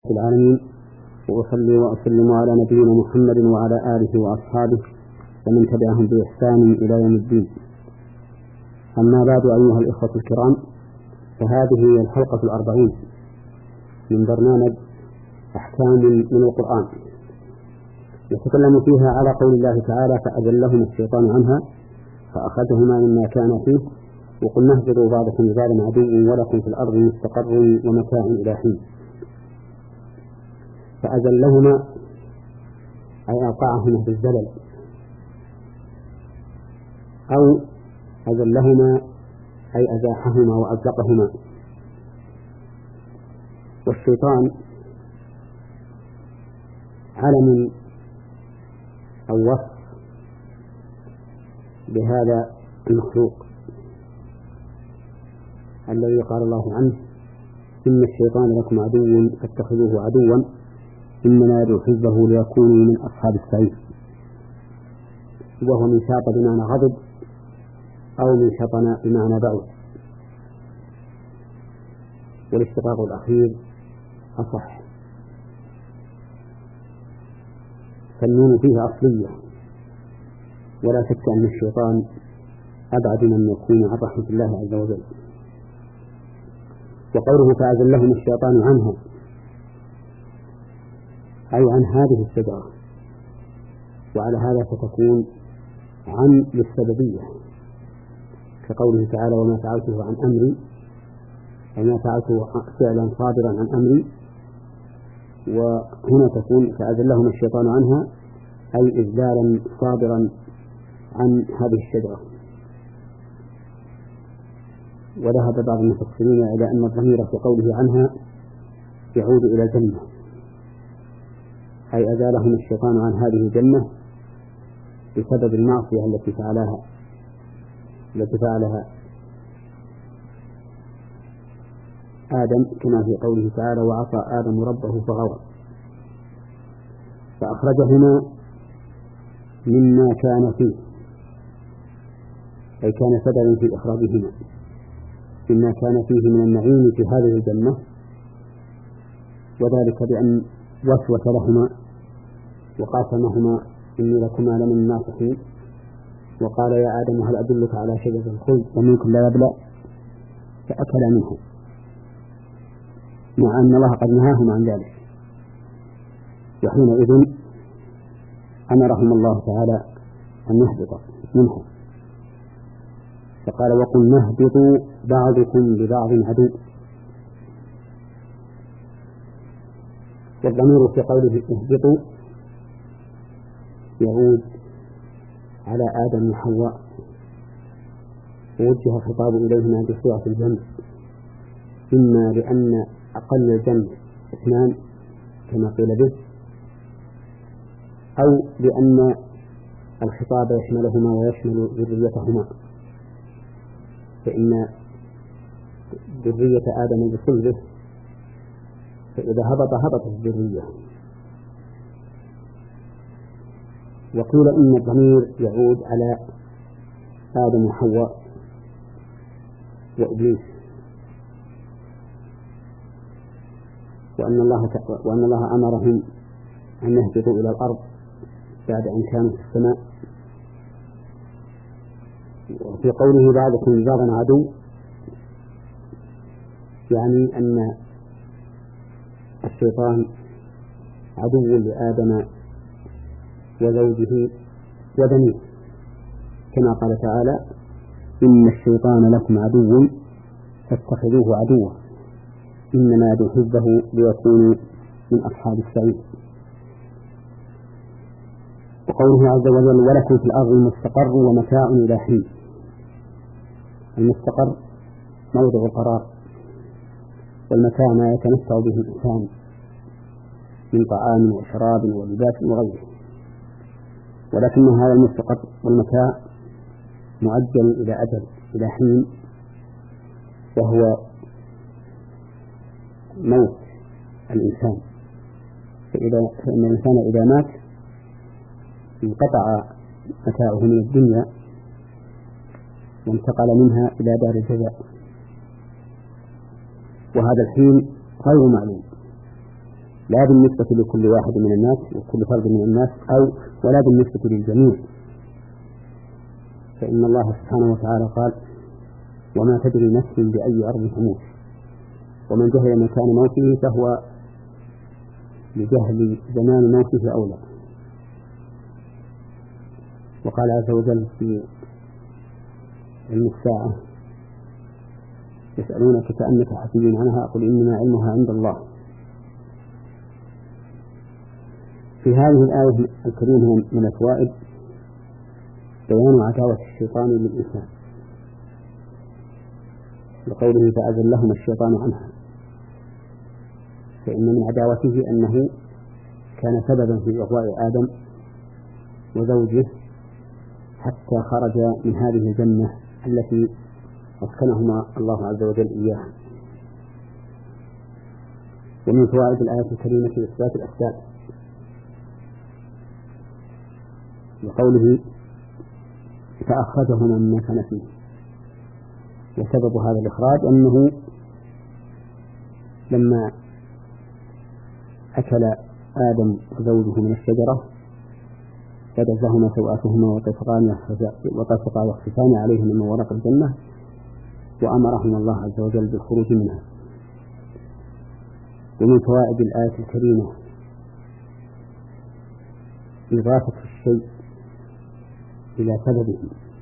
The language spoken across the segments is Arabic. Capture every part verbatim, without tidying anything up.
العالمين، وأصلي وأسلم على نبينا محمد وعلى آله وأصحابه ومن تبعهم بإحسان إلى يوم الدين. أما بعد، أيها الإخوة الكرام، فهذه هي الحلقة الأربعين من برنامج أحكام من القرآن، يتكلم فيها على قول الله تعالى: فأزلهم الشيطان عنها فأخذهما مما كان فيه وقلنا اهبطوا بعضكم لبعض عدو ولكم في الأرض مستقر ومتاع إلى حين. فأزلهما أي أوقعهما بالزلل، أو أزلهما أي أزاحهما وأزلقهما. والشيطان علم أو وصف بهذا المخلوق الذي قال الله عنه: إن الشيطان لكم عدو فاتخذوه عدوا إنما يدعو حزبه ليكونوا من أصحاب السعير. وهو من شاط بمعنى غضب أو من شطن بمعنى بعد، والاشتقاق الأخير أصح، فالنون فيه أصلية، ولا شك أن الشيطان أبعد من يكون عن رحمة الله عز وجل. وقوله فأزلهم الشيطان عنها أي عن هذه الشجرة، وعلى هذا فتكون عن للسببية، كقوله تعالى: وما فعلته عن أمري، أي ما فعلته فعلا صادرا عن أمري. وهنا تكون فأزلهم الشيطان عنها أي إذلالا صادرا عن هذه الشجرة. وذهب بعض المفسرين إلى أن الضمير في قوله عنها يعود إلى الجنة، أي أزالهم الشيطان عن هذه الجنة بسبب المعصية التي فعلها التي فعلها آدم، كما في قوله تعالى: وعصى آدم ربه فغوى. فأخرجهما مما كان فيه، أي كان سببا في إخراجهما مما كان فيه من النعيم في هذه الجنة، وذلك بأن وسوس لهما وقاسمهما: إني لكما لمن الناصحين، وقال: يا آدم هل أدلك على شجرة الخلد وملك لا يبلى؟ فأكلا منها، مع أن الله قد نهاهم عن ذلك. وحينئذ أمرهم الله تعالى أن يهبط منها، فقال: وقلنا اهبطوا بعضكم لبعض عدو. والضمير في قوله اهبطوا يعود على آدم وحواء، ووجه الخطاب إليهما بصيغة الجمع، إما لأن أقل الجمع اثنان كما قيل به، أو لأن الخطاب يشملهما ويشمل ذريتهما، فإن ذرية آدم بصلبه، فإذا هبط هبطت الذرية. وقيل إن الضمير يعود على آدم وحواء وإبليس، وأن الله وأن الله أمرهم أن يهبطوا إلى الأرض بعد أن كانوا في السماء. وفي قوله بعضكم لبعض عدو، يعني أن الشيطان عدو لآدم وزوجه وبنيه، كما قال تعالى: إن الشيطان لكم عدو فاتخذوه عدوا إنما يدعو حزبه ليكونوا من أصحاب السعير. وقوله عز وجل: ولكم في الأرض مستقر ومتاع إلى حين. المستقر موضع القرار، والمتاع ما يتمتع به الإنسان من طعام وشراب ولباس وغيره، ولكن هذا المستقر والمتاع مؤجل إلى أجل، إلى حين، وهو موت الإنسان. فإذا فإن الإنسان إذا مات انقطع متاعه من الدنيا وانتقل منها إلى دار الجزاء، وهذا الحين غير معلوم، لا بالنسبة لكل واحد من الناس وكل فرد من الناس أو ولا بالنسبة للجميع، فإن الله سبحانه وتعالى قال وما تدري نفس بأي أرض تموت، ومن جهل مكان موته فهو لجهل زمان موته أولى. وقال عز وجل في علم الساعة يسألونك كأنك حفي عنها قل إنما علمها عند الله. في هذه الآية الكريمة من الفوائد بيان عداوة الشيطان للإنسان لقوله فأزلهم الشيطان عنها، فإن من عداوته أنه كان سببا في إغواء آدم وزوجه حتى خرج من هذه الجنة التي أسكنهما الله عز وجل إياها. ومن فوائد الآية الكريمة إثبات الأسباب لقوله فأخرجهما مما كان فيه، وسبب هذا الإخراج أنه لما أكل آدم وزوجه من الشجرة بدت لهما سوآتهما وطفقا يخصفان عليهما من ورق الجنة، وأمرهما الله عز وجل بالخروج منها. ومن فوائد الآية الكريمة إضافة الشيء إلى سببه،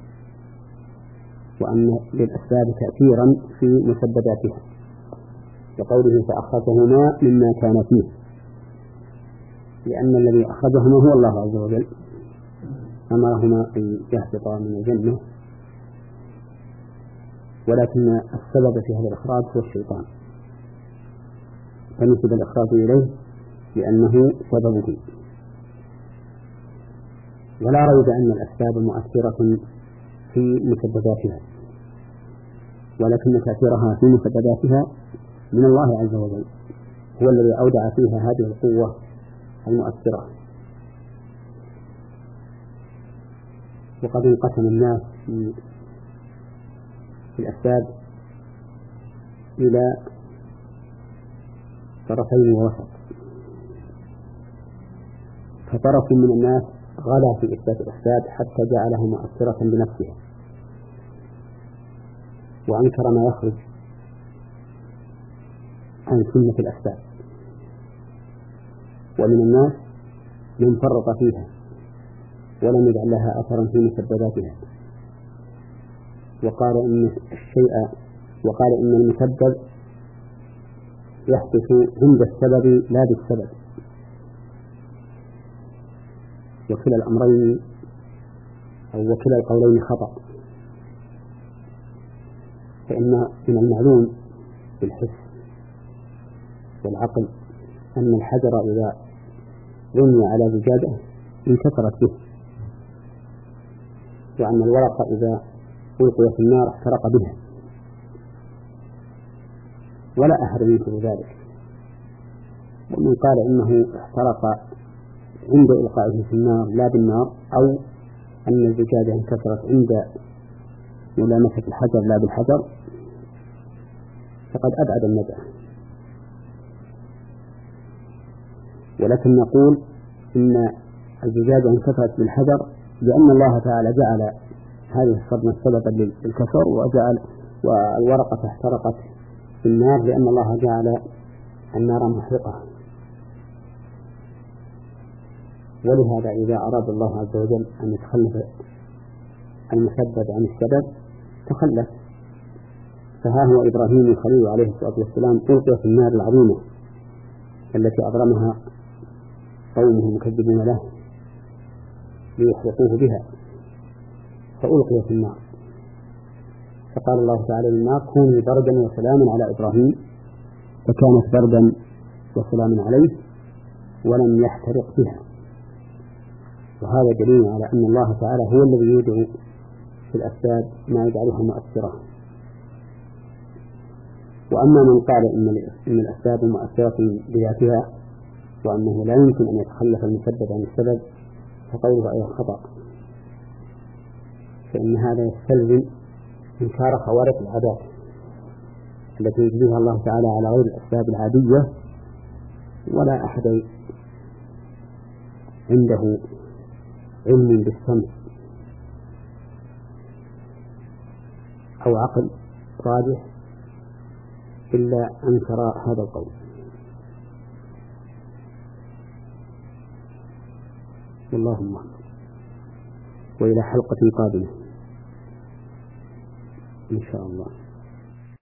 وأن للأسباب تأثيرا في مسبباتها، وقوله فأخرجهما مما كان فيه، لأن الذي أخرجهما هو الله عز وجل، أمرهما أن يهبطا من الجنة، ولكن السبب في هذا الإخراج هو الشيطان، فنسب الإخراج إليه لأنه سببه. ولا ريب أن الأسباب مؤثرة في مسبباتها، ولكن تأثيرها في مسبباتها من الله عز وجل، هو الذي أودع فيها هذه القوة المؤثرة. وقد انقسم الناس في الأسباب إلى طرفين ووسط، فطرف من الناس غلا في إثبات الأسباب حتى جعلها مؤثرة بنفسها وأنكر ما يخرج عن سنة الأسباب، ومن الناس من فرط فيها ولم يجعل لها أثرا في مسبباتها، وقال إن الشيء وقال إن المسبب يحدث عند السبب لا بالسبب، وكلا الأمرين أو وكلا القولين خطأ، فإن من المعلوم بالحس والعقل أن الحجر إذا رمي على زجاجة انكسرت به، وأن الورقة إذا ألقي في النار احترق بها، ولا أحد ينكر ذلك. ومن قال إنه احترق عند إلقائه في النار لا بالنار، أو أن الزجاجة انكسرت عند ملامسة الحجر لا بالحجر، فقد أبعد النزعة. ولكن نقول إن الزجاجة انكسرت بالحجر لأن الله تعالى جعل هذه الصدمة سببا للكسر، وجعل والورقة احترقت في النار لأن الله جعل النار محرقة. ولهذا إذا أراد الله عز وجل أن يتخلف المسبب عن السبب تخلف. فها هو إبراهيم الخليل عليه الصلاة والسلام ألقي في النار العظيمة التي أضرمها قومه مكذبين له ليحرقوه بها، فألقي في النار، فقال الله تعالى للنار كوني بردا وسلاما على إبراهيم، فكانت بردا وسلاما عليه ولم يحترق بها. وهذا دليل على أن الله تعالى هو الذي يدعو في الأسباب ما يجعلها مؤثرة. وأما من قال إن الأسباب مؤثرة بذاتها وأنه لا يمكن أن يتخلف المسبب عن السبب فقوله أيضا خطأ، فإن هذا يستلزم إنكار خوارق العادات التي يجريها الله تعالى على غير الأسباب العادية ولا أحد عنده علم بالشمس أو عقل راجح إلا أنكر هذا القول. اللهم وإلى حلقة قادمة إن شاء الله.